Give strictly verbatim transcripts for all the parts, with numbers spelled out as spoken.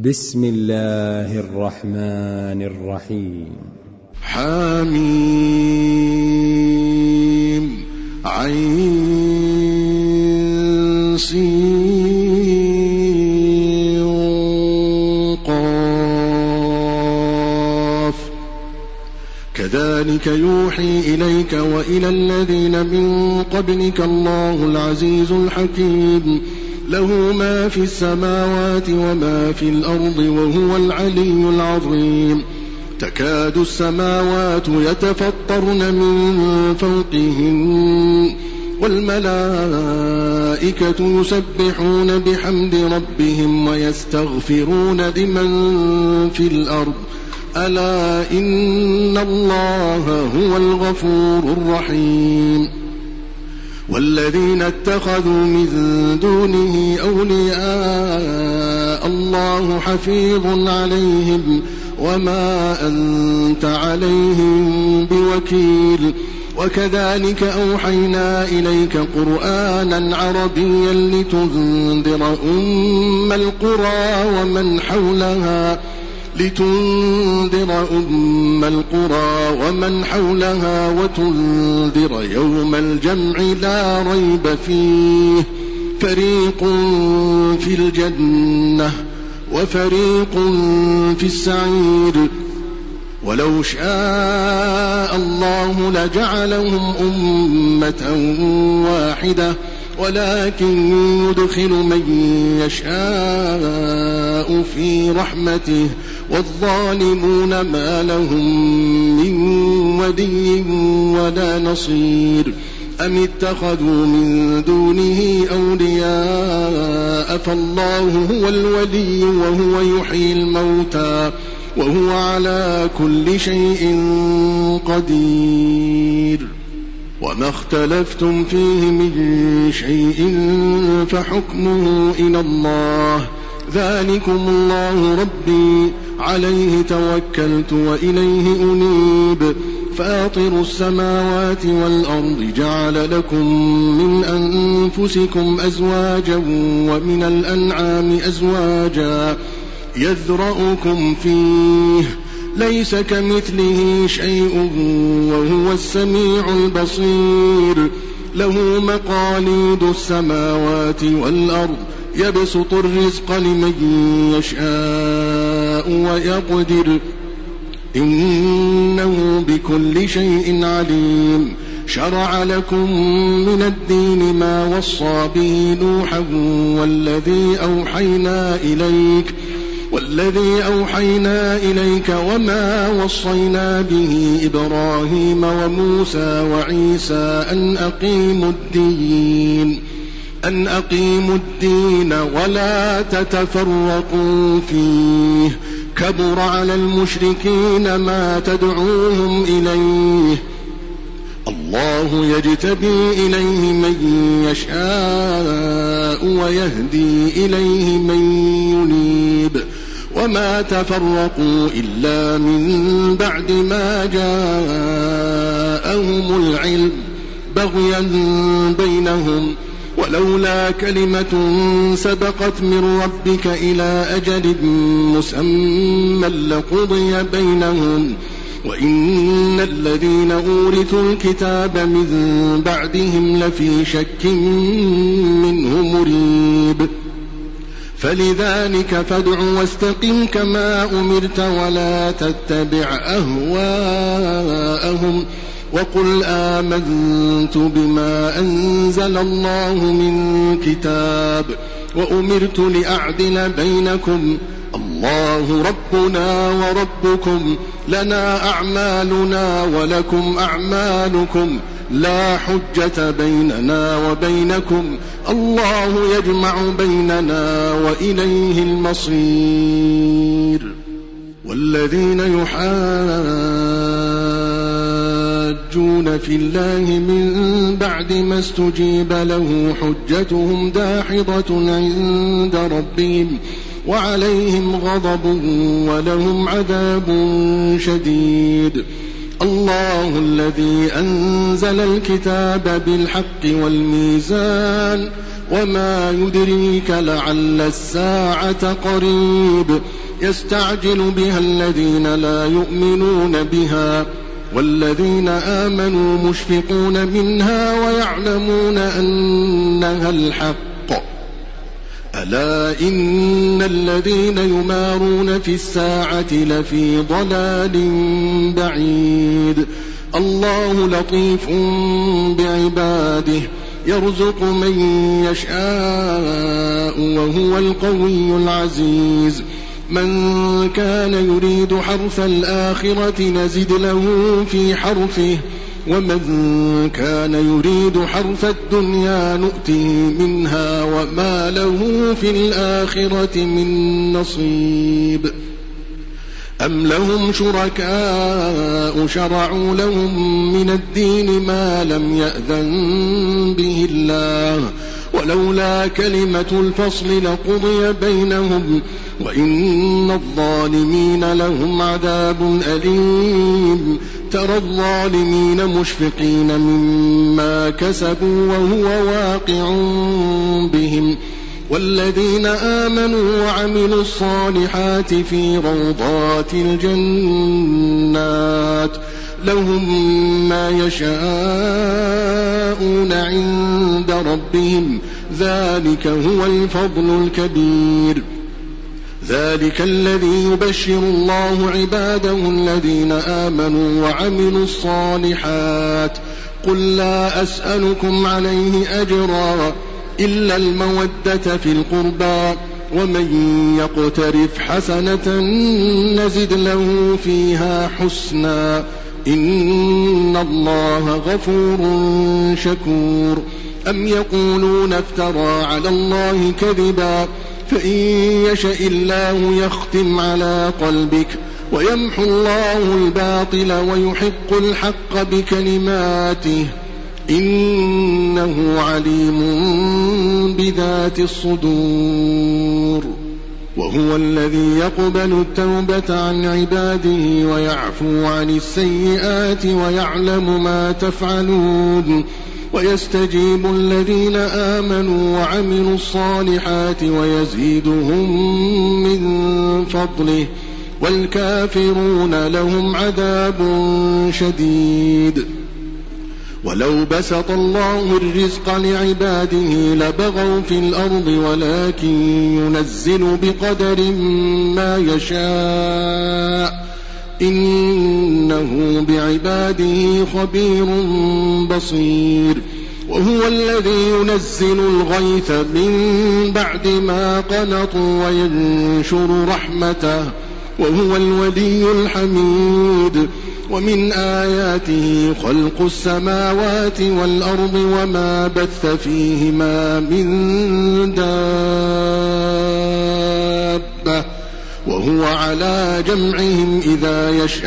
بسم الله الرحمن الرحيم. حميم عين سين قاف كذلك يوحي إليك وإلى الذين من قبلك الله العزيز الحكيم له ما في السماوات وما في الأرض وهو العلي العظيم. تكاد السماوات يتفطرن من فوقهن والملائكة يسبحون بحمد ربهم ويستغفرون لمن في الأرض ألا إن الله هو الغفور الرحيم. والذين اتخذوا من دونه أولياء الله حفيظ عليهم وما أنت عليهم بوكيل. وكذلك أوحينا إليك قرآنا عربيا لتنذر أم القرى ومن حولها لتنذر أم القرى ومن حولها وتنذر يوم الجمع لا ريب فيه فريق في الجنة وفريق في السعير. ولو شاء الله لجعلهم أمة واحدة ولكن يدخل من يشاء في رحمته والظالمون ما لهم من ولي ولا نصير. أم اتخذوا من دونه أولياء فالله هو الولي وهو يحيي الموتى وهو على كل شيء قدير. وما اختلفتم فيه من شيء فحكمه إلى الله ذلكم الله ربي عليه توكلت وإليه أنيب. فاطر السماوات والأرض جعل لكم من أنفسكم أزواجا ومن الأنعام أزواجا يذرأكم فيه ليس كمثله شيء وهو السميع البصير. له مقاليد السماوات والأرض يبسط الرزق لمن يشاء ويقدر إنه بكل شيء عليم. شرع لكم من الدين ما وصى به نوحا والذي أوحينا إليك والذي أوحينا إليك وما وصينا به إبراهيم وموسى وعيسى أن أقيموا الدين أن أقيموا الدين ولا تتفرقوا فيه كبر على المشركين ما تدعوهم إليه. الله يجتبي إليه من يشاء ويهدي إليه من ينيب. وما تفرقوا إلا من بعد ما جاءهم العلم بغيا بينهم ولولا كلمة سبقت من ربك إلى أجل مسمى لقضي بينهم وإن الذين أورثوا الكتاب من بعدهم لفي شك منه مريب. فلذلك فادع واستقم كما أمرت ولا تتبع أهواءهم وقل آمنت بما أنزل الله من كتاب وأمرت لأعدل بينكم الله ربنا وربكم لنا أعمالنا ولكم أعمالكم لا حجة بيننا وبينكم الله يجمع بيننا وإليه المصير. والذين يحاجون في الله من بعد ما استجيب له حجتهم داحضة عند ربهم وعليهم غضب ولهم عذاب شديد. الله الذي أنزل الكتاب بالحق والميزان وما يدريك لعل الساعة قريب يستعجل بها الذين لا يؤمنون بها والذين آمنوا مشفقون منها ويعلمون أنها الحق. ألا إن الذين يمارون في الساعة لفي ضلال بعيد. الله لطيف بعباده يرزق من يشاء وهو القوي العزيز. من كان يريد حرث الآخرة نزد له في حرثه ومن كان يريد حرث الدنيا نؤته منها وما له في الآخرة من نصيب. أم لهم شركاء شرعوا لهم من الدين ما لم يأذن به الله ولولا كلمة الفصل لقضي بينهم وإن الظالمين لهم عذاب أليم. ترى الظالمين مشفقين مما كسبوا وهو واقع بهم والذين آمنوا وعملوا الصالحات في روضات الجنات لهم ما يشاءون عند ربهم ذلك هو الفضل الكبير. ذلك الذي يبشر الله عباده الذين آمنوا وعملوا الصالحات. قل لا أسألكم عليه أجرا إلا المودة في القربى ومن يقترف حسنة نزد له فيها حسنا إن الله غفور شكور. أم يقولون افترى على الله كذبا فإن يشأ الله يختم على قلبك ويمحو الله الباطل ويحق الحق بكلماته إنه عليم بذات الصدور. وهو الذي يقبل التوبة عن عباده ويعفو عن السيئات ويعلم ما تفعلون ويستجيب الذين آمنوا وعملوا الصالحات ويزيدهم من فضله والكافرون لهم عذاب شديد. ولو بسط الله الرزق لعباده لبغوا في الأرض ولكن ينزل بقدر ما يشاء إنه بعباده خبير بصير. وهو الذي ينزل الغيث من بعد ما قنطوا وينشر رحمته وهو الولي الحميد. ومن آياته خلق السماوات والأرض وما بث فيهما من دابة وهو على جمعهم إذا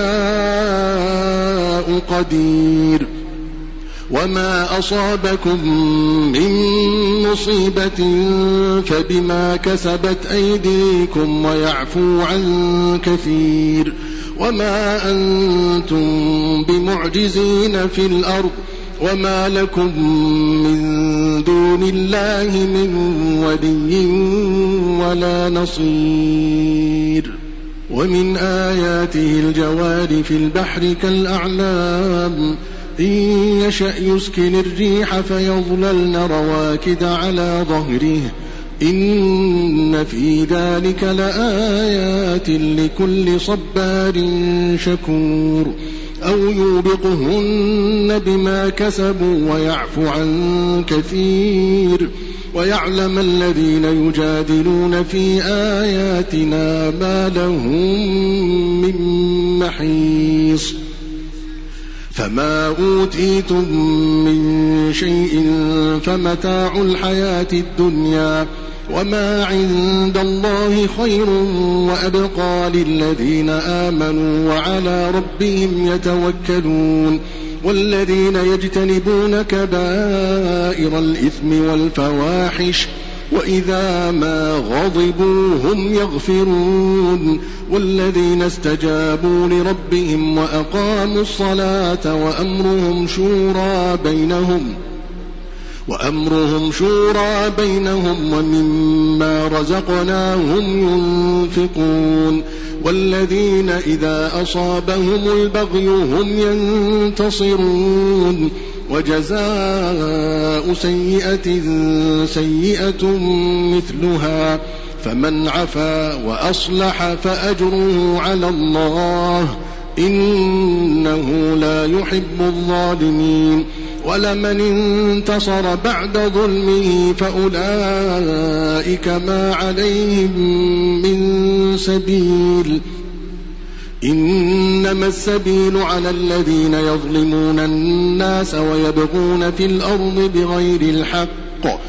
يشاء قدير. وما أصابكم من مصيبة فبما كسبت أيديكم ويعفو عن كثير. وما أنتم بمعجزين في الأرض وما لكم من دون الله من ولي ولا نصير. ومن آياته الجوار في البحر كالأعلام إن يشأ يسكن الريح فيظللن رواكد على ظهره إن في ذلك لآيات لكل صبار شكور. أو يوبقهن بما كسبوا ويعفو عن كثير ويعلم الذين يجادلون في آياتنا ما لهم من محيص. فما أوتيتم من شيء فمتاع الحياة الدنيا وما عند الله خير وأبقى للذين آمنوا وعلى ربهم يتوكلون. والذين يجتنبون كبائر الإثم والفواحش وإذا ما غضبوا هم يغفرون. والذين استجابوا لربهم وأقاموا الصلاة وأمرهم شورى بينهم وأمرهم شورى بينهم ومما رزقناهم ينفقون والذين إذا أصابهم البغي هم ينتصرون وجزاء سيئة سيئة مثلها فمن عفا وأصلح فأجره على الله إنه لا يحب الظالمين ولمن انتصر بعد ظلمه فأولئك ما عليهم من سبيل إنما السبيل على الذين يظلمون الناس ويبغون في الأرض بغير الحق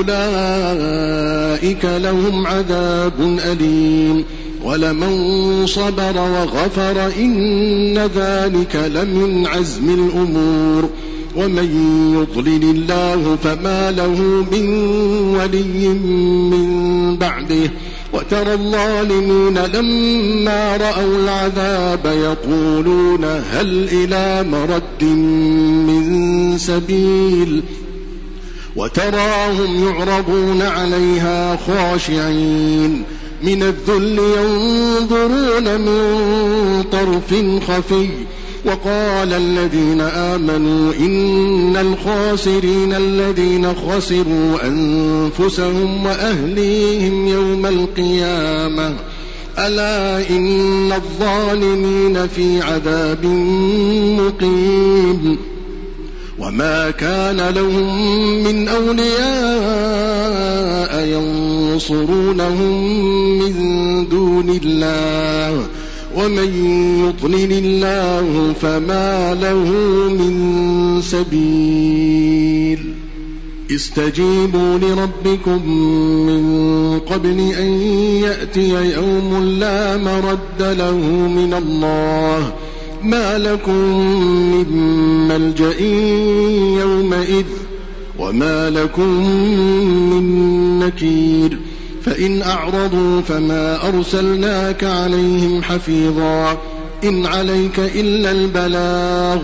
أولئك لهم عذاب أليم ولمن صبر وغفر إن ذلك لمن عزم الأمور ومن يضلل الله فما له من ولي من بعده وترى الظالمين لما رأوا العذاب يقولون هل إلى مرد من سبيل وتراهم يعرضون عليها خاشعين من الذل ينظرون من طرف خفي وقال الذين آمنوا إن الخاسرين الذين خسروا أنفسهم وأهليهم يوم القيامة ألا إن الظالمين في عذاب مقيم وما كان لهم من أولياء ينصرونهم من دون الله ومن يضلل الله فما له من سبيل استجيبوا لربكم من قبل أن يأتي يوم لا مرد له من الله ما لكم من ملجأ يومئذ وما لكم من نكير فإن أعرضوا فما أرسلناك عليهم حفيظا إن عليك إلا البلاغ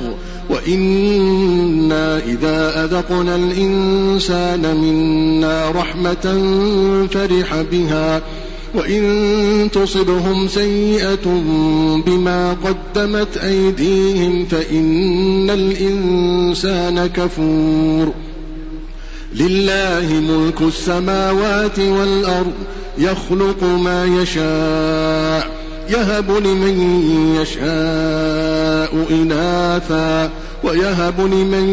وإنا إذا أذقنا الإنسان منا رحمة فرح بها وإن تصبهم سيئة بما قدمت أيديهم فإن الإنسان كفور لله ملك السماوات والأرض يخلق ما يشاء يهب لمن يشاء إناثا ويهب لمن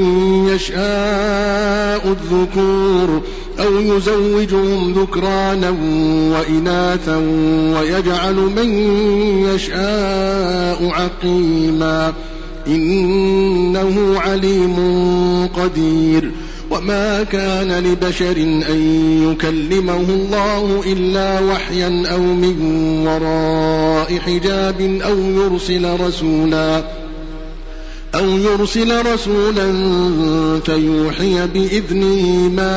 يشاء الذكور أو يزوجهم ذكرانا وإناثا ويجعل من يشاء عقيما إنه عليم قدير وما كان لبشر أن يكلمه الله إلا وحيا أو من وراء حجاب أو يرسل رسولا أو يرسل رسولا فيوحي بإذنه ما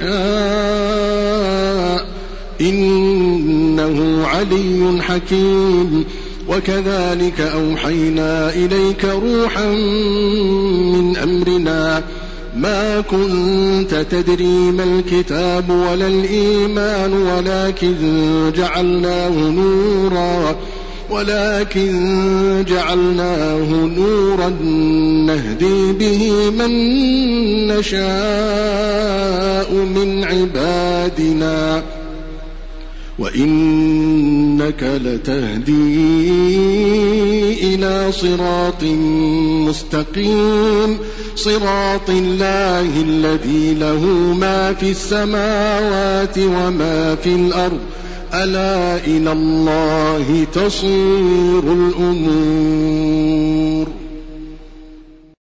يشاء إنه علي حكيم وكذلك أوحينا إليك روحا من أمرنا ما كنت تدري ما الكتاب ولا الإيمان ولكن جعلناه نورا ولكن جعلناه نورا نهدي به من نشاء من عبادنا وإنك لتهدي إلى صراط مستقيم صراط الله الذي له ما في السماوات وما في الأرض ألا إلى الله تصير الأمور.